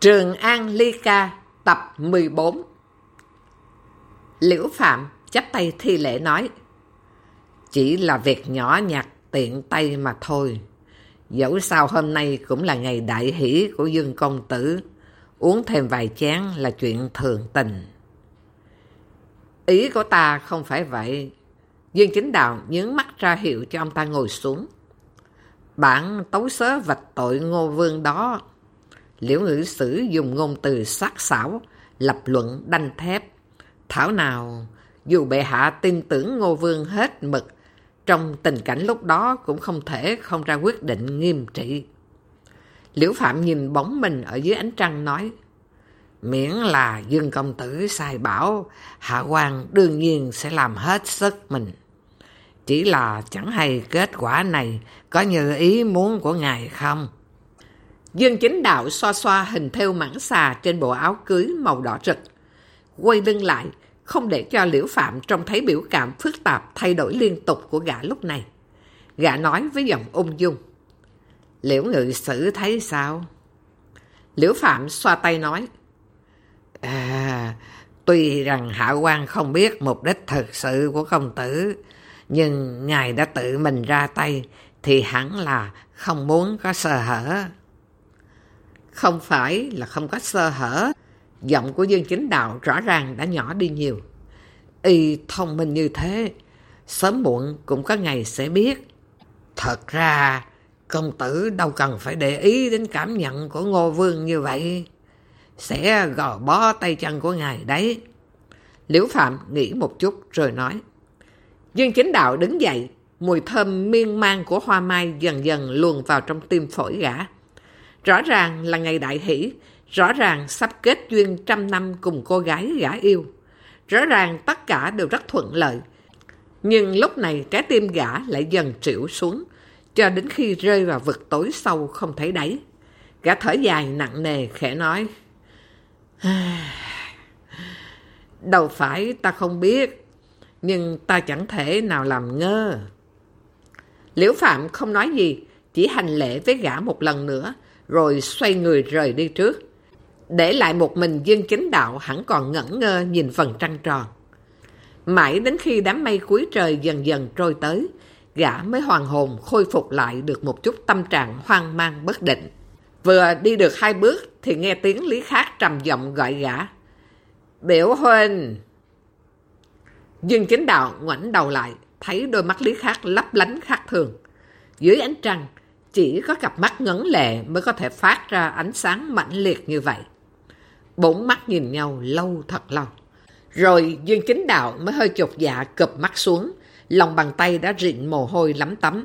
Trường An Ly Ca tập 14. Liễu Phạm chắp tay thi lễ nói: chỉ là việc nhỏ nhặt tiện tay mà thôi. Dẫu sao hôm nay cũng là ngày đại hỷ của Dương công tử, uống thêm vài chén là chuyện thường tình. Ý của ta không phải vậy. Dương Chính Đạo nhướng mắt ra hiệu cho ông ta ngồi xuống. Bản tấu sớ vạch tội Ngô Vương đó. Liễu ngữ sử dùng ngôn từ sắc sảo, lập luận đanh thép. Thảo nào dù bệ hạ tin tưởng Ngô Vương hết mực, trong tình cảnh lúc đó cũng không thể không ra quyết định nghiêm trị. Liễu Phạm nhìn bóng mình ở dưới ánh trăng nói: miễn là Dương công tử sai bảo, hạ quan đương nhiên sẽ làm hết sức mình. Chỉ là chẳng hay kết quả này có như ý muốn của ngài không? Dương Chính Đạo xoa xoa hình thêu mãng xà trên bộ áo cưới màu đỏ rực, quay lưng lại, không để cho Liễu Phạm trông thấy biểu cảm phức tạp thay đổi liên tục của gã lúc này. Gã nói với giọng ung dung: Liễu ngự sử thấy sao? Liễu Phạm xoa tay nói: tuy rằng hạ quan không biết mục đích thực sự của công tử, nhưng ngài đã tự mình ra tay thì hẳn là không muốn có sơ hở. Không phải là không có sơ hở. Giọng của Dương Chính Đạo rõ ràng đã nhỏ đi nhiều. Y thông minh như thế, sớm muộn cũng có ngày sẽ biết. Thật ra công tử đâu cần phải để ý đến cảm nhận của Ngô Vương như vậy, sẽ gò bó tay chân của ngài đấy. Liễu Phạm nghĩ một chút rồi nói. Dương Chính Đạo đứng dậy, mùi thơm miên man của hoa mai dần dần luồn vào trong tim phổi gã. Rõ ràng là ngày đại hỷ, rõ ràng sắp kết duyên 100 năm cùng cô gái gã yêu. Rõ ràng tất cả đều rất thuận lợi. Nhưng lúc này trái tim gã lại dần trĩu xuống, cho đến khi rơi vào vực tối sâu không thấy đáy. Gã thở dài nặng nề khẽ nói: đâu phải ta không biết, nhưng ta chẳng thể nào làm ngơ. Liễu Phạm không nói gì, chỉ hành lễ với gã một lần nữa, rồi xoay người rời đi trước, để lại một mình Dương Chính Đạo hẳn còn ngẩn ngơ nhìn phần trăng tròn. Mãi đến khi đám mây cuối trời dần dần trôi tới, gã mới hoàn hồn khôi phục lại được một chút tâm trạng hoang mang bất định. Vừa đi được 2 bước thì nghe tiếng Lý Khác trầm giọng gọi gã: Biểu huynh. Dương Chính Đạo ngoảnh đầu lại, thấy đôi mắt Lý Khác lấp lánh khác thường. Dưới ánh trăng, chỉ có cặp mắt ngấn lệ mới có thể phát ra ánh sáng mãnh liệt như vậy. 4 mắt nhìn nhau lâu thật lâu. Rồi Dương Chính Đạo mới hơi chột dạ cụp mắt xuống, lòng bàn tay đã rịn mồ hôi lắm tấm.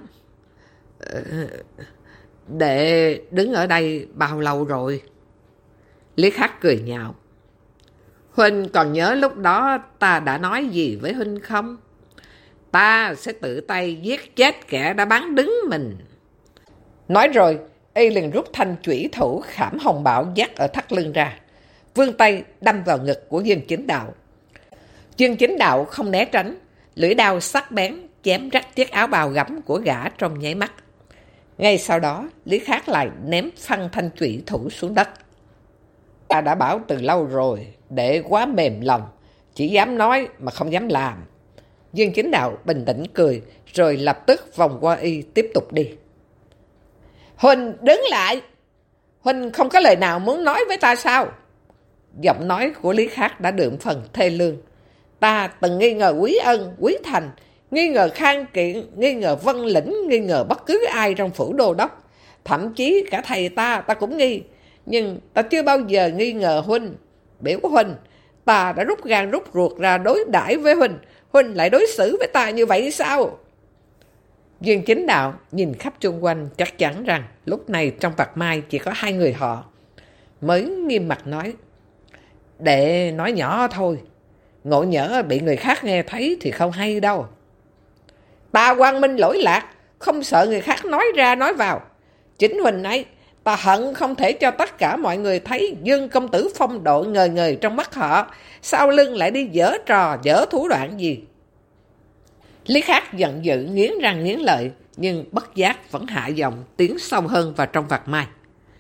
Đệ đứng ở đây bao lâu rồi? Lý Khắc cười nhạo: huynh còn nhớ lúc đó ta đã nói gì với huynh không? Ta sẽ tự tay giết chết kẻ đã bán đứng mình. Nói rồi, y liền rút thanh chủy thủ khảm hồng bảo dắt ở thắt lưng ra, vươn tay đâm vào ngực của Dương Chính Đạo. Dương Chính Đạo không né tránh, lưỡi đao sắc bén chém rách chiếc áo bào gấm của gã trong nháy mắt. Ngay sau đó, Lý Khác lại ném phăng thanh chủy thủ xuống đất. Ta đã bảo từ lâu rồi, để quá mềm lòng, chỉ dám nói mà không dám làm. Dương Chính Đạo bình tĩnh cười, rồi lập tức vòng qua y tiếp tục đi. Huynh đứng lại! Huynh không có lời nào muốn nói với ta sao? Giọng nói của Lý Khác đã đượm phần thê lương. Ta từng nghi ngờ Quý Ân, Quý Thành, nghi ngờ Khang Kiện, nghi ngờ Vân Lĩnh, nghi ngờ bất cứ ai trong phủ đô đốc. Thậm chí cả thầy ta cũng nghi. Nhưng ta chưa bao giờ nghi ngờ huynh. Biểu huynh, ta đã rút gan rút ruột ra đối đãi với huynh. Huynh lại đối xử với ta như vậy sao? Dương Chính Đạo nhìn khắp chung quanh, chắc chắn rằng lúc này trong Bạc Mai chỉ có 2 người họ. Mới nghiêm mặt nói: đệ nói nhỏ thôi, ngộ nhỡ bị người khác nghe thấy thì không hay đâu. Ta quang minh lỗi lạc, không sợ người khác nói ra nói vào. Chính huynh ấy, ta hận không thể cho tất cả mọi người thấy Dương công tử phong độ ngời ngời trong mắt họ, sau lưng lại đi giở trò giở thủ đoạn gì. Lý Khác giận dữ nghiến răng nghiến lợi, nhưng bất giác vẫn hạ giọng tiến sâu hơn vào trong vạt mai.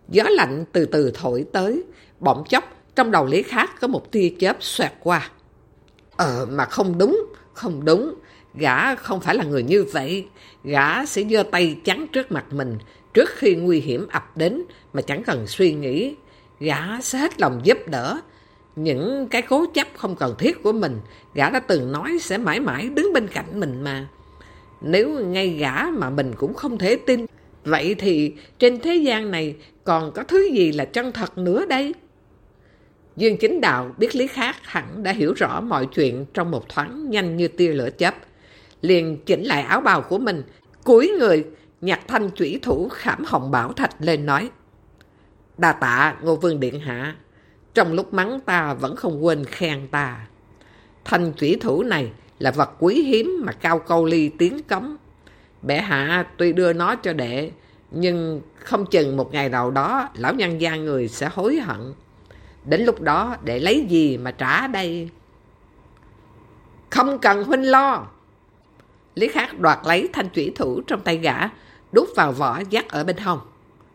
Gió lạnh từ từ thổi tới, bỗng chốc trong đầu Lý Khắc có một tia chớp xoẹt qua. Mà không đúng, gã không phải là người như vậy. Gã sẽ giơ tay chắn trước mặt mình trước khi nguy hiểm ập đến mà chẳng cần suy nghĩ. Gã sẽ hết lòng giúp đỡ. Những cái cố chấp không cần thiết của mình, gã đã từng nói sẽ mãi mãi đứng bên cạnh mình mà. Nếu ngay gã mà mình cũng không thể tin, vậy thì trên thế gian này còn có thứ gì là chân thật nữa đây? Dương Chính Đạo biết Lý Khắc hẳn đã hiểu rõ mọi chuyện trong một thoáng nhanh như tia lửa chớp. Liền chỉnh lại áo bào của mình, cúi người nhặt thanh chủy thủ khảm hồng bảo thạch lên nói: Đa tạ Ngô Vương Điện Hạ, trong lúc mắng ta vẫn không quên khen ta. Thanh chủy thủ này là vật quý hiếm mà Cao Câu Ly tiến cống. Bệ hạ tuy đưa nó cho đệ, nhưng không chừng một ngày nào đó lão nhân gia người sẽ hối hận. Đến lúc đó đệ lấy gì mà trả đây? Không cần huynh lo. Lý Khắc đoạt lấy thanh chủy thủ trong tay gã, đút vào vỏ dắt ở bên hông.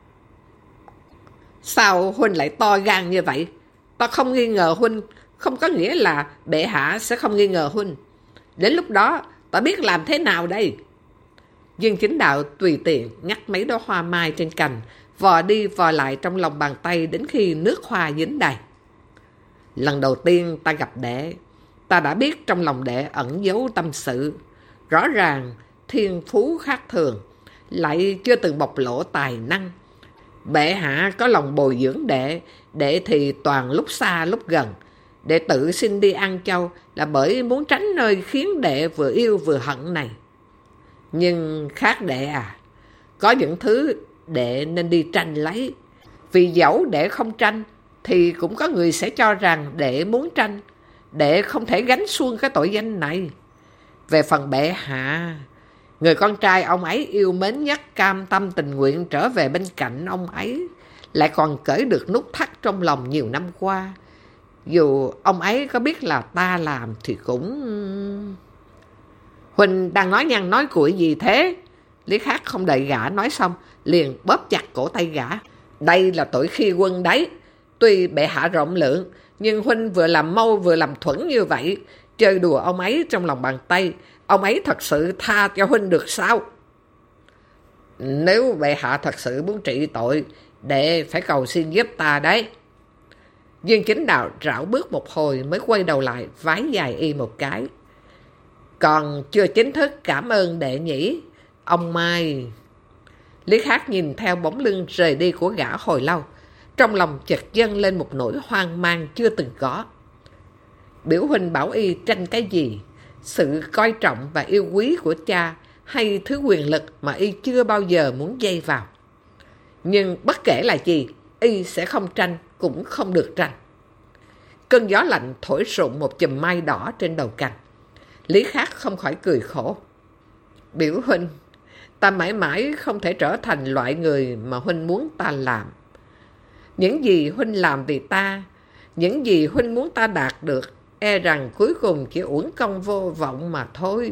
Sao huynh lại to gan như vậy? Ta không nghi ngờ huynh, không có nghĩa là bệ hạ sẽ không nghi ngờ huynh. Đến lúc đó ta biết làm thế nào đây? Dương Chính Đạo tùy tiện ngắt mấy đóa hoa mai trên cành, vò đi vò lại trong lòng bàn tay đến khi nước hoa dính đầy. Lần đầu tiên ta gặp đệ, ta đã biết trong lòng đệ ẩn giấu tâm sự. Rõ ràng thiên phú khác thường, lại chưa từng bộc lộ tài năng. Bệ hạ có lòng bồi dưỡng đệ, đệ thì toàn lúc xa lúc gần. Đệ tự xin đi An Châu là bởi muốn tránh nơi khiến đệ vừa yêu vừa hận này. Nhưng khác đệ à, có những thứ đệ nên đi tranh lấy. Vì dẫu đệ không tranh thì cũng có người sẽ cho rằng đệ muốn tranh. Đệ không thể gánh xuông cái tội danh này. Về phần bệ hạ, người con trai ông ấy yêu mến nhất cam tâm tình nguyện trở về bên cạnh ông ấy, lại còn cởi được nút thắt trong lòng nhiều năm qua. Dù ông ấy có biết là ta làm thì cũng... Huynh đang nói nhăng nói cuội gì thế? Lý Khắc không đợi gã nói xong, liền bóp chặt cổ tay gã. Đây là tội khi quân đấy. Tuy bệ hạ rộng lượng, nhưng huynh vừa làm mâu vừa làm thuẫn như vậy, chơi đùa ông ấy trong lòng bàn tay, ông ấy thật sự tha cho huynh được sao? Nếu bệ hạ thật sự muốn trị tội, đệ phải cầu xin giúp ta đấy. Dương Chính Đạo rảo bước một hồi mới quay đầu lại vái dài y một cái. Còn chưa chính thức cảm ơn đệ nhỉ, ông Mai. Lý Khắc nhìn theo bóng lưng rời đi của gã hồi lâu, trong lòng chợt dâng lên một nỗi hoang mang chưa từng có. Biểu huynh bảo y tranh cái gì? Sự coi trọng và yêu quý của cha, hay thứ quyền lực mà y chưa bao giờ muốn dây vào? Nhưng bất kể là gì, y sẽ không tranh, cũng không được tranh. Cơn gió lạnh thổi rụng một chùm mai đỏ trên đầu cành. Lý Khắc không khỏi cười khổ. Biểu huynh, ta mãi mãi không thể trở thành loại người mà huynh muốn ta làm. Những gì huynh làm vì ta, những gì huynh muốn ta đạt được, e rằng cuối cùng chỉ uổng công vô vọng mà thôi.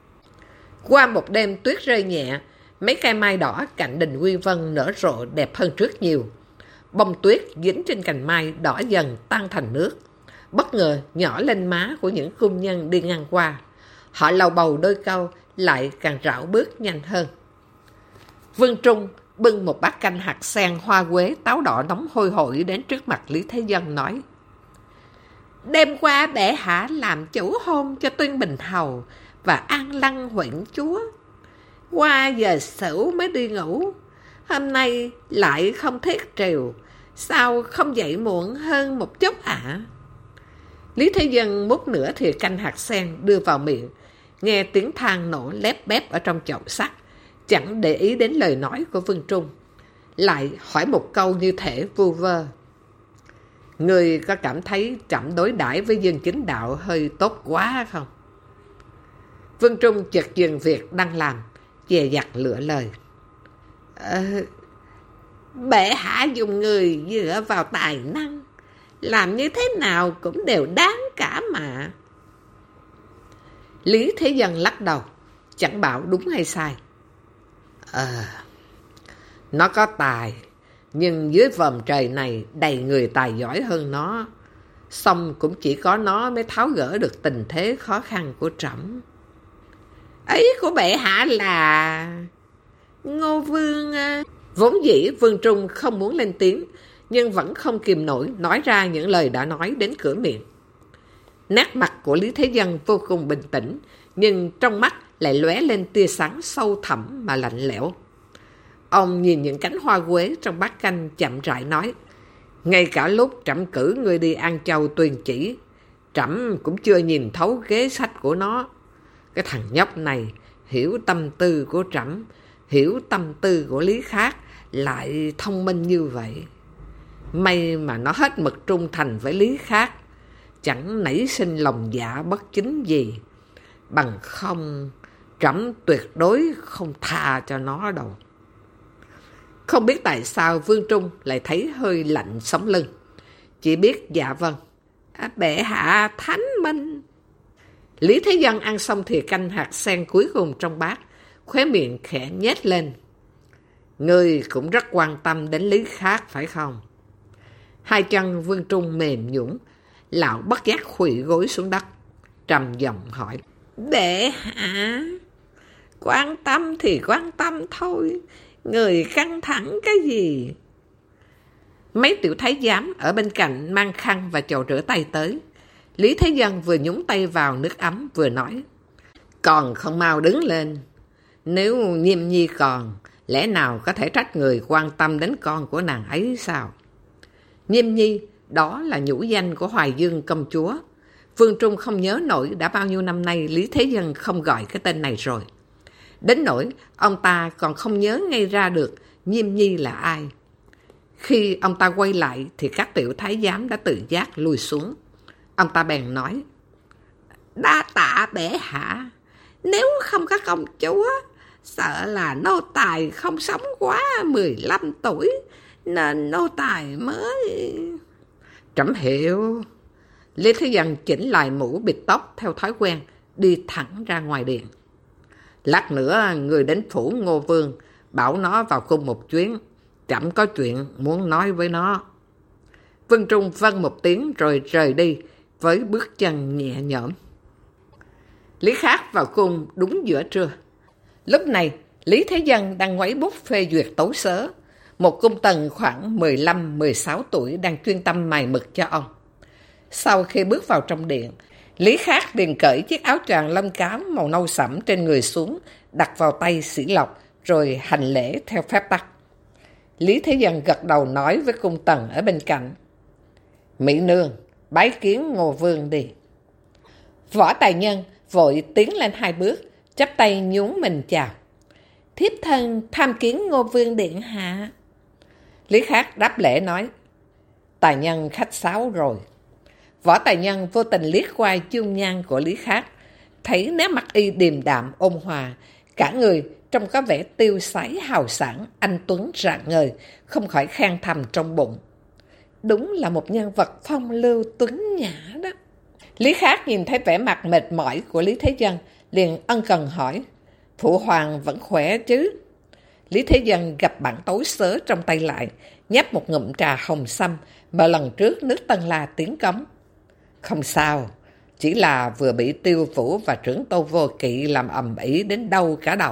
Qua một đêm tuyết rơi nhẹ, mấy cây mai đỏ cạnh đình Quy Vân nở rộ đẹp hơn trước nhiều. Bông tuyết dính trên cành mai đỏ dần tan thành nước, bất ngờ nhỏ lên má của những cung nhân đi ngang qua. Họ lầu bầu đôi câu, lại càng rảo bước nhanh hơn. Vương Trung bưng một bát canh hạt sen hoa quế táo đỏ nóng hôi hổi đến trước mặt Lý Thế Dân nói: Đêm qua bệ hạ làm chủ hôn cho Tuyên Bình Hầu và An Lăng huyện chúa. Qua giờ sửu mới đi ngủ. Hôm nay lại không thiết triều, sao không dậy muộn hơn một chút ạ? Lý Thế Dân múc nửa thìa canh hạt sen đưa vào miệng, nghe tiếng than nổ lép bép ở trong chậu sắt, chẳng để ý đến lời nói của Vương Trung, lại hỏi một câu như thể vu vơ: Người có cảm thấy Trẫm đối đãi với Dương Chính Đạo hơi tốt quá không? Vương Trung chợt dừng việc đang làm, dè dặt lựa lời: Bệ hạ dùng người dựa vào tài năng, làm như thế nào cũng đều đáng cả mà. Lý Thế Dân lắc đầu, chẳng bảo đúng hay sai. Nó có tài, Nhưng dưới vòm trời này đầy người tài giỏi hơn nó, xong cũng chỉ có nó mới tháo gỡ được tình thế khó khăn của trẫm. Ý của bệ hạ là Ngô Vương à? Vốn dĩ Vương Trung không muốn lên tiếng, nhưng vẫn không kìm nổi nói ra những lời đã nói đến cửa miệng. Nét mặt của Lý Thế Dân vô cùng bình tĩnh, nhưng trong mắt lại lóe lên tia sáng sâu thẳm mà lạnh lẽo. Ông nhìn những cánh hoa quế trong bát canh chậm rãi nói, ngay cả lúc trẫm cử ngươi đi An Châu Tuyền Chỉ, trẫm cũng chưa nhìn thấu kế sách của nó. Cái thằng nhóc này hiểu tâm tư của trẫm, hiểu tâm tư của Lý Khác, lại thông minh như vậy. May mà nó hết mực trung thành với Lý Khác, chẳng nảy sinh lòng dạ bất chính gì. Bằng không, trẫm tuyệt đối không tha cho nó đâu. Không biết tại sao Vương Trung lại thấy hơi lạnh sống lưng. Chỉ biết dạ vâng. Bệ hạ thánh minh. Lý Thế Dân ăn xong thìa canh hạt sen cuối cùng trong bát, khóe miệng khẽ nhếch lên. Ngươi cũng rất quan tâm đến Lý Khác phải không? Hai chân Vương Trung mềm nhũn, lão bất giác khuỵu gối xuống đất, trầm giọng hỏi. Bệ hạ, quan tâm thì quan tâm thôi, người căng thẳng cái gì? Mấy tiểu thái giám ở bên cạnh mang khăn và chậu rửa tay tới. Lý Thế Dân vừa nhúng tay vào nước ấm vừa nói. Còn không mau đứng lên. Nếu Nhiêm Nhi còn, lẽ nào có thể trách người quan tâm đến con của nàng ấy sao? Nhiêm Nhi, đó là nhũ danh của Hoài Dương công chúa. Vương Trung không nhớ nổi đã bao nhiêu năm nay Lý Thế Dân không gọi cái tên này rồi. Đến nỗi ông ta còn không nhớ ngay ra được Nhiêm Nhi là ai. Khi ông ta quay lại thì các tiểu thái giám đã tự giác lùi xuống. Ông ta bèn nói. Đa tạ bệ hạ. Nếu không có công chúa, sợ là nô tài không sống quá 15 tuổi, nên nô tài mới... Trẫm hiểu. Lý Thế Dân chỉnh lại mũ bịt tóc theo thói quen, đi thẳng ra ngoài điện. Lát nữa người đến phủ Ngô Vương, bảo nó vào cung một chuyến. Trẫm có chuyện muốn nói với nó. Vương Trung vâng một tiếng rồi rời đi với bước chân nhẹ nhõm. Lý Khác vào cung đúng giữa trưa. Lúc này Lý Thế Dân đang ngoáy bút phê duyệt tấu sớ. Một cung tần khoảng 15-16 tuổi đang chuyên tâm mài mực cho ông. Sau khi bước vào trong điện, Lý Khác liền cởi chiếc áo choàng lông cám màu nâu sẫm trên người xuống, đặt vào tay Sĩ Lộc, rồi hành lễ theo phép tắc. Lý Thế Dân gật đầu nói với cung tần ở bên cạnh. Mỹ nương, bái kiến Ngô Vương đi. Võ Tài Nhân vội tiến lên 2 bước, chắp tay nhún mình chào. Thiếp thân tham kiến Ngô Vương điện hạ. Lý Khác đáp lễ nói. Tài Nhân khách sáo rồi. Võ Tài Nhân vô tình liếc qua dung nhan của Lý Khác, thấy nét mặt y điềm đạm ôn hòa, cả người trông có vẻ tiêu sái hào sảng, anh tuấn rạng ngời, không khỏi khen thầm trong bụng. Đúng là một nhân vật phong lưu tuấn nhã đó. Lý Khác nhìn thấy vẻ mặt mệt mỏi của Lý Thế Dân, liền ân cần hỏi. Phụ hoàng vẫn khỏe chứ? Lý Thế Dân gặp bản tấu sớ trong tay lại, nhấp một ngụm trà hồng sâm mà lần trước nước Tân La tiến cống. Không sao, chỉ là vừa bị Tiêu Vũ và trưởng Tô Vô Kỵ làm ầm ĩ đến đâu cả đầu.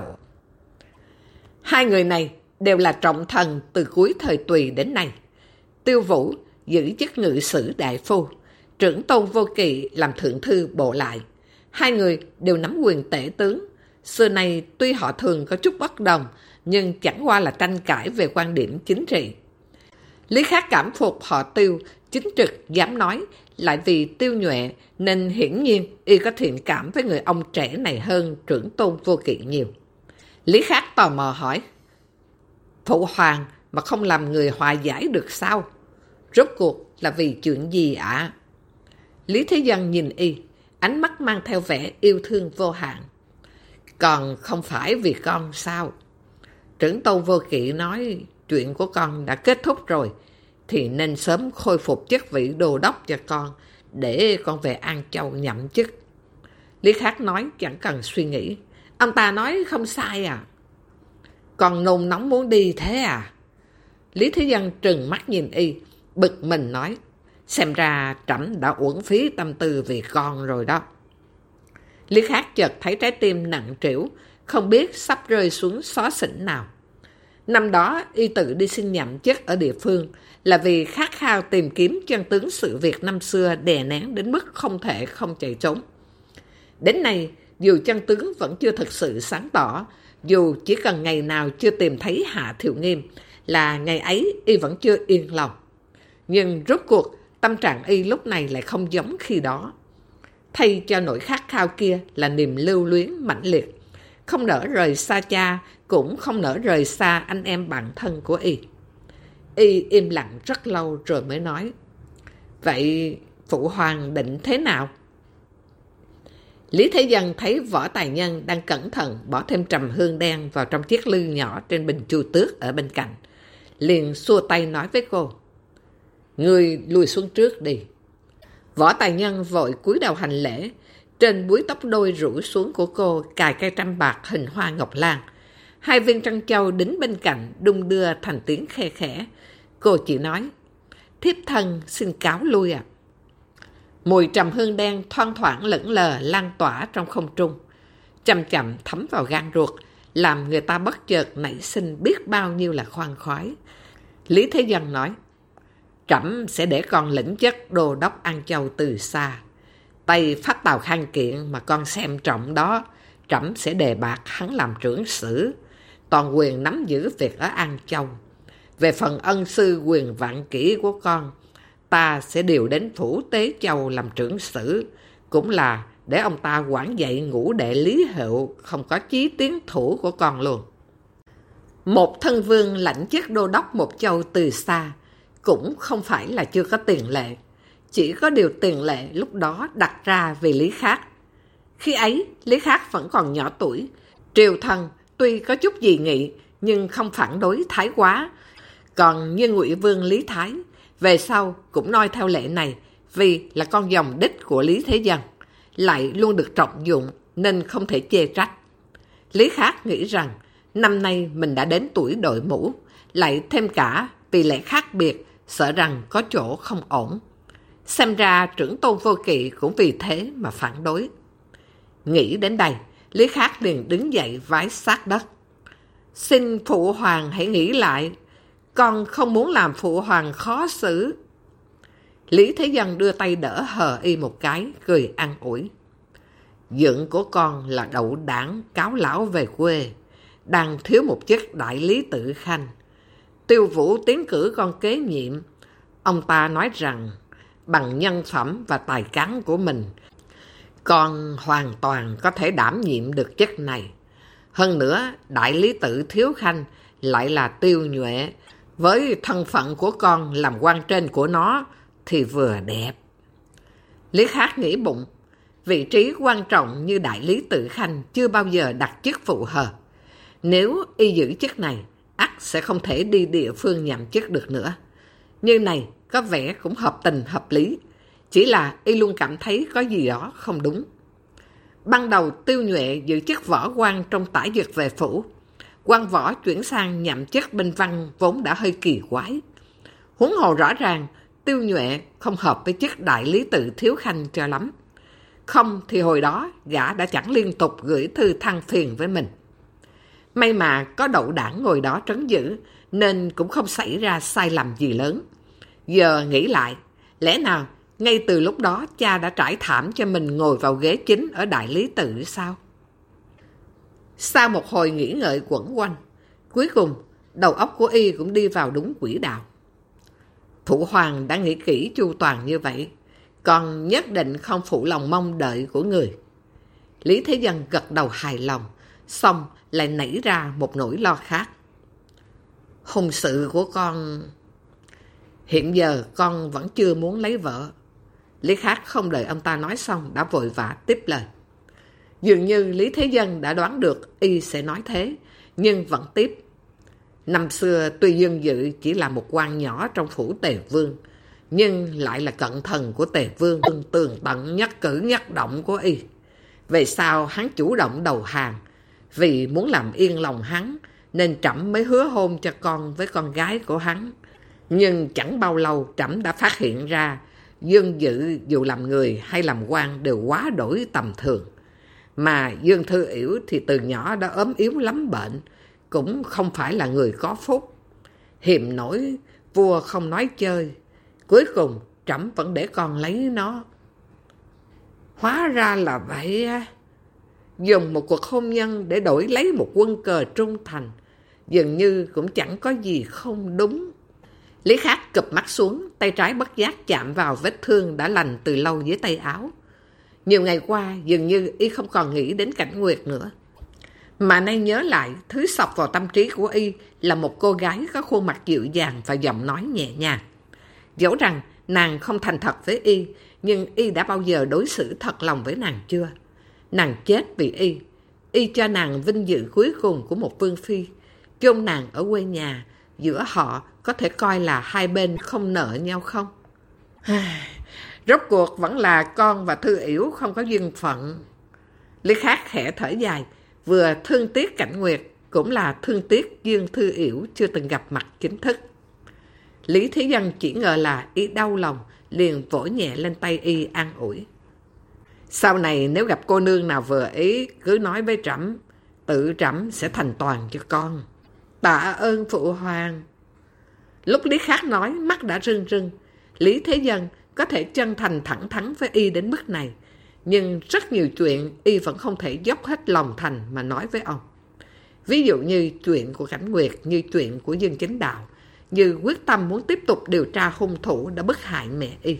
Hai người này đều là trọng thần từ cuối thời Tùy đến nay. Tiêu Vũ giữ chức ngự sử đại phu, trưởng Tôn Vô Kỵ làm thượng thư bộ lại. Hai người đều nắm quyền tể tướng. Xưa nay tuy họ thường có chút bất đồng, nhưng chẳng qua là tranh cãi về quan điểm chính trị. Lý Khác cảm phục họ Tiêu chính trực dám nói, lại vì Tiêu Nhuệ nên hiển nhiên y có thiện cảm với người ông trẻ này hơn trưởng Tôn Vô Kỵ nhiều. Lý Khác tò mò hỏi. Phụ hoàng mà không làm người hòa giải được sao? Rốt cuộc là vì chuyện gì ạ? Lý Thế Dân nhìn y, ánh mắt mang theo vẻ yêu thương vô hạn. Còn không phải vì con sao? Trưởng Tôn Vô Kỵ nói chuyện của con đã kết thúc rồi, thì nên sớm khôi phục chức vị đô đốc cho con, để con về An Châu nhậm chức. Lý Khác nói chẳng cần suy nghĩ. Ông ta nói không sai à? Con nôn nóng muốn đi thế à? Lý Thế Dân trừng mắt nhìn y, bực mình nói, xem ra trẫm đã uổng phí tâm tư vì con rồi đó. Lý Khắc chợt thấy trái tim nặng trĩu, không biết sắp rơi xuống xó xỉnh nào. Năm đó, y tự đi xin nhậm chức ở địa phương là vì khát khao tìm kiếm chân tướng sự việc năm xưa đè nén đến mức không thể không chạy trốn. Đến nay, dù chân tướng vẫn chưa thực sự sáng tỏ, dù chỉ cần ngày nào chưa tìm thấy Hạ Thiệu Nghiêm là ngày ấy y vẫn chưa yên lòng. Nhưng rốt cuộc, tâm trạng y lúc này lại không giống khi đó. Thay cho nỗi khát khao kia là niềm lưu luyến mãnh liệt, không nỡ rời xa cha, cũng không nỡ rời xa anh em bạn thân của y. Y im lặng rất lâu rồi mới nói, vậy phụ hoàng định thế nào? Lý Thế Dân thấy Võ Tài Nhân đang cẩn thận bỏ thêm trầm hương đen vào trong chiếc lư nhỏ trên bình chu tước ở bên cạnh, liền xua tay nói với cô, ngươi lùi xuống trước đi. Võ Tài Nhân vội cúi đầu hành lễ, trên búi tóc đôi rủ xuống của cô cài cây trăm bạc hình hoa ngọc lan. 2 viên trân châu đính bên cạnh đung đưa thành tiếng khe khẽ. Cô chỉ nói, thiếp thân xin cáo lui ạ. Mùi trầm hương đen thoang thoảng lững lờ lan tỏa trong không trung, chậm chậm thấm vào gan ruột, làm người ta bất chợt nảy sinh biết bao nhiêu là khoan khoái. Lý Thế Dân nói, trẫm sẽ để con lĩnh chức đô đốc An Châu từ xa. Tay phát tàu khang kiện mà con xem trọng đó, trẫm sẽ đề bạt hắn làm trưởng sử, toàn quyền nắm giữ việc ở An Châu. Về phần ân sư quyền vạn kỷ của con, ta sẽ điều đến Phủ Tế Châu làm trưởng sử, cũng là để ông ta quản dạy ngũ đệ Lý Hiệu không có chí tiến thủ của con luôn. Một thân vương lãnh chức đô đốc một châu từ xa, cũng không phải là chưa có tiền lệ. Chỉ có điều tiền lệ lúc đó đặt ra vì Lý Khắc. Khi ấy, Lý Khắc vẫn còn nhỏ tuổi. Triều thần tuy có chút dị nghị, nhưng không phản đối thái quá. Còn như Ngụy Vương Lý Thái, về sau cũng noi theo lệ này, vì là con dòng đích của Lý Thế Dân, lại luôn được trọng dụng nên không thể chê trách. Lý Khắc nghĩ rằng, năm nay mình đã đến tuổi đội mũ, lại thêm cả vì lẽ khác biệt, sợ rằng có chỗ không ổn. Xem ra trưởng tôn Vô Kỵ cũng vì thế mà phản đối. Nghĩ đến đây, Lý Khắc liền đứng dậy vái sát đất. Xin phụ hoàng hãy nghĩ lại, con không muốn làm phụ hoàng khó xử. Lý Thế Dân đưa tay đỡ hờ y một cái, cười an ủi. Dượng của con là đậu đảng cáo lão về quê, đang thiếu một chức đại lý tự khanh. Tiêu Vũ tiến cử con kế nhiệm. Ông ta nói rằng, bằng nhân phẩm và tài cán của mình, con hoàn toàn có thể đảm nhiệm được chức này. Hơn nữa, đại lý tự thiếu khanh lại là Tiêu Nhuệ, với thân phận của con làm quan trên của nó thì vừa đẹp. Lý Khắc nghĩ bụng, vị trí quan trọng như đại lý tự khanh chưa bao giờ đặt chức phụ hờ. Nếu y giữ chức này, ắt sẽ không thể đi địa phương nhậm chức được nữa. Như này có vẻ cũng hợp tình hợp lý, chỉ là y luôn cảm thấy có gì đó không đúng. Ban đầu Tiêu Nhuệ giữ chức võ quan trong Tả Dực Vệ Phủ, quan võ chuyển sang nhậm chức binh văn vốn đã hơi kỳ quái. Huống hồ rõ ràng Tiêu Nhuệ không hợp với chức đại lý tự thiếu khanh cho lắm. Không thì hồi đó gã đã chẳng liên tục gửi thư than phiền với mình. May mà có đậu đảng ngồi đó trấn giữ, nên cũng không xảy ra sai lầm gì lớn. Giờ nghĩ lại, lẽ nào ngay từ lúc đó cha đã trải thảm cho mình ngồi vào ghế chính ở đại lý tự sao? Sau một hồi nghĩ ngợi quẩn quanh, cuối cùng đầu óc của y cũng đi vào đúng quỹ đạo. Phụ hoàng đã nghĩ kỹ chu toàn như vậy, còn nhất định không phụ lòng mong đợi của người. Lý Thế Dân gật đầu hài lòng, xong lại nảy ra một nỗi lo khác. Hôn sự của con... Hiện giờ con vẫn chưa muốn lấy vợ. Lý Khắc không đợi ông ta nói xong đã vội vã tiếp lời. Dường như Lý Thế Dân đã đoán được y sẽ nói thế, nhưng vẫn tiếp. Năm xưa tuy Dương Dự chỉ là một quan nhỏ trong phủ Tề Vương, nhưng lại là cận thần của Tề Vương, tường tận nhất cử nhất động của y. Về sau hắn chủ động đầu hàng, vì muốn làm yên lòng hắn, nên Trẫm mới hứa hôn cho con với con gái của hắn. Nhưng chẳng bao lâu Trẫm đã phát hiện ra Dương Dự dù làm người hay làm quan đều quá đổi tầm thường. Mà Dương Thư Yểu thì từ nhỏ đã ốm yếu lắm bệnh, cũng không phải là người có phúc. Hiềm nổi vua không nói chơi, cuối cùng Trẫm vẫn để con lấy nó. Hóa ra là vậy á. Dùng một cuộc hôn nhân để đổi lấy một quân cờ trung thành, dường như cũng chẳng có gì không đúng. Lý Khắc cụp mắt xuống, tay trái bất giác chạm vào vết thương đã lành từ lâu dưới tay áo. Nhiều ngày qua, dường như y không còn nghĩ đến Cảnh Nguyệt nữa. Mà nay nhớ lại, thứ xộc vào tâm trí của y là một cô gái có khuôn mặt dịu dàng và giọng nói nhẹ nhàng. Dẫu rằng nàng không thành thật với y, nhưng y đã bao giờ đối xử thật lòng với nàng chưa? Nàng chết vì y cho nàng vinh dự cuối cùng của một vương phi, chôn nàng ở quê nhà, giữa họ có thể coi là hai bên không nợ nhau không? Rốt cuộc vẫn là con và Thư Yểu không có duyên phận. Lý Khắc khẽ thở dài, vừa thương tiếc Cảnh Nguyệt, cũng là thương tiếc Dương Thư Yểu chưa từng gặp mặt chính thức. Lý Thế Dân chỉ ngờ là y đau lòng, liền vỗ nhẹ lên tay y an ủi. Sau này nếu gặp cô nương nào vừa ý, cứ nói với Trẫm, tự Trẫm sẽ thành toàn cho con. Tạ ơn phụ hoàng. Lúc Lý Khắc nói, mắt đã rưng rưng. Lý Thế Dân có thể chân thành thẳng thắn với y đến mức này, nhưng rất nhiều chuyện y vẫn không thể dốc hết lòng thành mà nói với ông. Ví dụ như chuyện của Cảnh Nguyệt, như chuyện của Dương Chính Đạo, như quyết tâm muốn tiếp tục điều tra hung thủ đã bức hại mẹ y.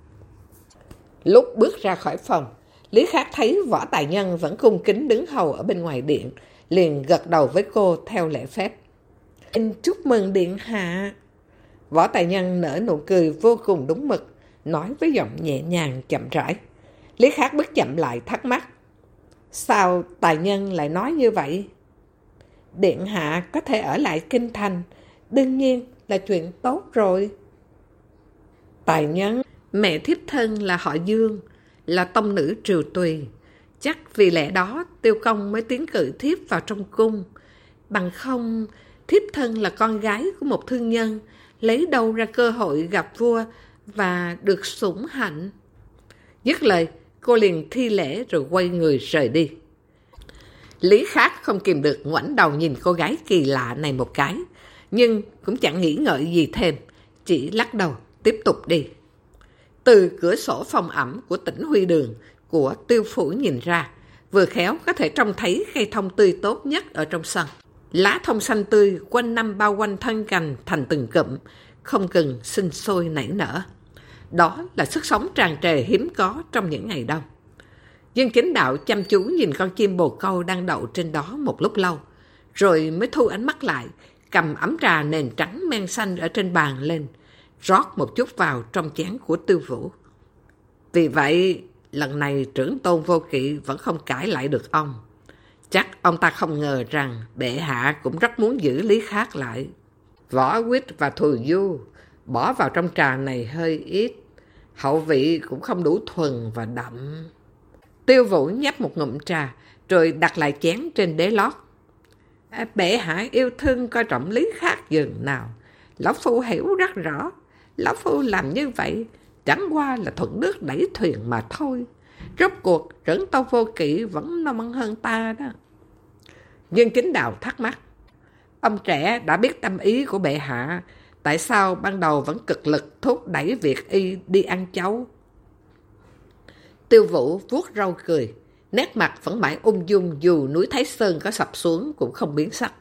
Lúc bước ra khỏi phòng, Lý Khắc thấy Võ Tài Nhân vẫn cung kính đứng hầu ở bên ngoài điện, liền gật đầu với cô theo lễ phép. Em chúc mừng điện hạ. Võ Tài Nhân nở nụ cười vô cùng đúng mực, nói với giọng nhẹ nhàng chậm rãi. Lý Khắc bước chậm lại thắc mắc. Sao Tài Nhân lại nói như vậy? Điện hạ có thể ở lại kinh thành, đương nhiên là chuyện tốt rồi. Tài Nhân, mẹ thiếp thân là họ Dương, là tông nữ Triều Tùy. Chắc vì lẽ đó Tiêu Công mới tiến cử thiếp vào trong cung. Bằng không, thiếp thân là con gái của một thương nhân, lấy đâu ra cơ hội gặp vua và được sủng hạnh. Dứt lời, cô liền thi lễ rồi quay người rời đi. Lý Khắc không kìm được ngoảnh đầu nhìn cô gái kỳ lạ này một cái, nhưng cũng chẳng nghĩ ngợi gì thêm, chỉ lắc đầu tiếp tục đi. Từ cửa sổ phòng ẩm của tỉnh Huy Đường của Tiêu phủ nhìn ra, vừa khéo có thể trông thấy cây thông tươi tốt nhất ở trong sân. Lá thông xanh tươi quanh năm bao quanh thân cành thành từng cụm, không ngừng sinh sôi nảy nở. Đó là sức sống tràn trề hiếm có trong những ngày đông. Dương Chính Đạo chăm chú nhìn con chim bồ câu đang đậu trên đó một lúc lâu, rồi mới thu ánh mắt lại, cầm ấm trà nền trắng men xanh ở trên bàn lên, rót một chút vào trong chén của Tiêu Vũ. Vì vậy, lần này trưởng tôn Vô Kỵ vẫn không cãi lại được ông. Chắc ông ta không ngờ rằng bệ hạ cũng rất muốn giữ Lý Khắc lại. Võ quýt và thù du bỏ vào trong trà này hơi ít, hậu vị cũng không đủ thuần và đậm. Tiêu Vũ nhấp một ngụm trà, rồi đặt lại chén trên đế lót. Bệ hạ yêu thương coi trọng Lý Khắc dường nào, lão phu hiểu rất rõ. Lão phu làm như vậy chẳng qua là thuận nước đẩy thuyền mà thôi. Rốt cuộc Trưởng Tôn Vô Kỵ vẫn non hơn ta đó. Dương Chính Đạo thắc mắc. Ông trẻ đã biết tâm ý của bệ hạ, tại sao ban đầu vẫn cực lực thúc đẩy việc y đi ăn cháo? Tiêu Vũ vuốt râu cười, nét mặt vẫn mãi ung dung dù núi Thái Sơn có sập xuống cũng không biến sắc.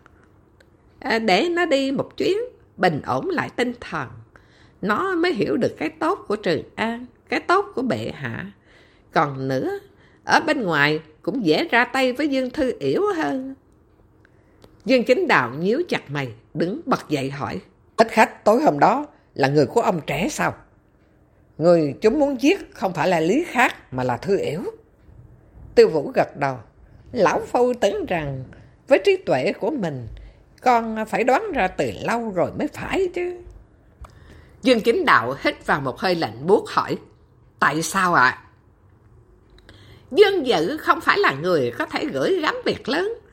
Để nó đi một chuyến, bình ổn lại tinh thần. Nó mới hiểu được cái tốt của Trường An, cái tốt của bệ hạ. Còn nữa, ở bên ngoài cũng dễ ra tay với Dương Thư Yểu hơn. Dương Chính Đạo nhíu chặt mày, đứng bật dậy hỏi. Thích khách tối hôm đó là người của ông trẻ sao? Người chúng muốn giết không phải là Lý Khắc mà là Thư Yểu. Tiêu Vũ gật đầu. Lão phu tưởng rằng với trí tuệ của mình, con phải đoán ra từ lâu rồi mới phải chứ. Dương Chính Đạo hít vào một hơi lạnh buốt hỏi. Tại sao ạ? Dương Dự không phải là người có thể gửi gắm việc lớn.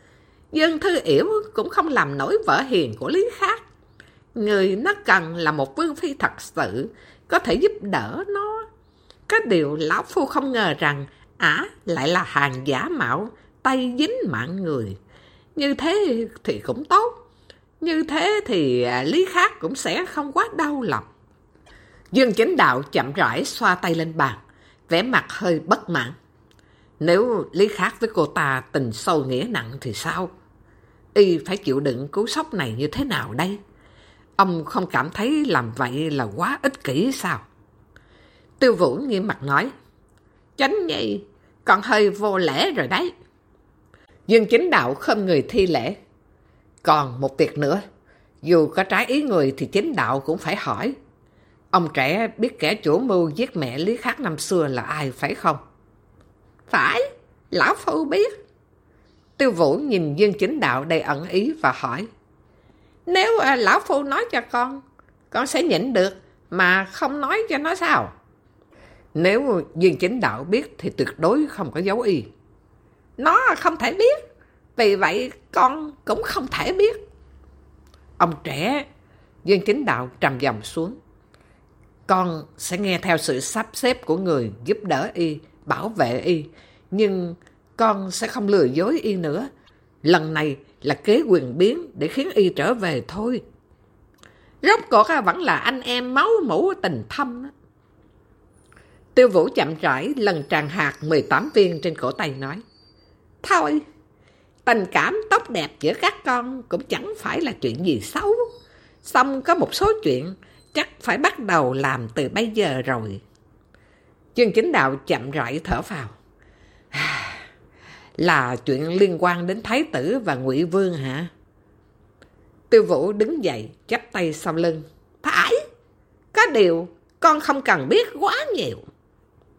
Dương Thư Yểu cũng không làm nổi vợ hiền của Lý Khắc. Người nó cần là một vương phi thật sự, có thể giúp đỡ nó. Có điều lão phu không ngờ rằng lại là hàng giả mạo, tay dính mạng người. Như thế thì cũng tốt. Như thế thì Lý Khắc cũng sẽ không quá đau lòng. Dương Chánh Đạo chậm rãi xoa tay lên bàn, vẻ mặt hơi bất mãn. Nếu Lý Khắc với cô ta tình sâu nghĩa nặng thì sao? Y phải chịu đựng cú sốc này như thế nào đây? Ông không cảm thấy làm vậy là quá ích kỷ sao? Tiêu Vũ nghiêm mặt nói, Chánh nhi, còn hơi vô lễ rồi đấy. Dương Chính Đạo khom người thi lễ. Còn một việc nữa, dù có trái ý người thì Chính Đạo cũng phải hỏi. Ông trẻ biết kẻ chủ mưu giết mẹ Lý Khắc năm xưa là ai phải không? Phải, lão phu biết. Tiêu Vũ nhìn Dương Chính Đạo đầy ẩn ý và hỏi, nếu lão phu nói cho con sẽ nhịn được, mà không nói cho nó sao? Nếu Dương Chính Đạo biết thì tuyệt đối không có giấu y. Nó không thể biết, vì vậy con cũng không thể biết. Ông trẻ, Dương Chính Đạo trầm giọng xuống. Con sẽ nghe theo sự sắp xếp của người giúp đỡ y, bảo vệ y, nhưng con sẽ không lừa dối y nữa. Lần này là kế quyền biến để khiến y trở về thôi. Rốt cuộc vẫn là anh em máu mủ tình thâm. Tiêu Vũ chậm rãi lần tràng hạt 18 viên trên cổ tay nói, thôi, tình cảm tốt đẹp giữa các con cũng chẳng phải là chuyện gì xấu. Xong có một số chuyện chắc phải bắt đầu làm từ bây giờ rồi. Dương Chính Đạo chậm rãi thở phào. Là chuyện liên quan đến Thái tử và Ngụy Vương hả? Tiêu Vũ đứng dậy, chắp tay sau lưng. Phải, có điều con không cần biết quá nhiều.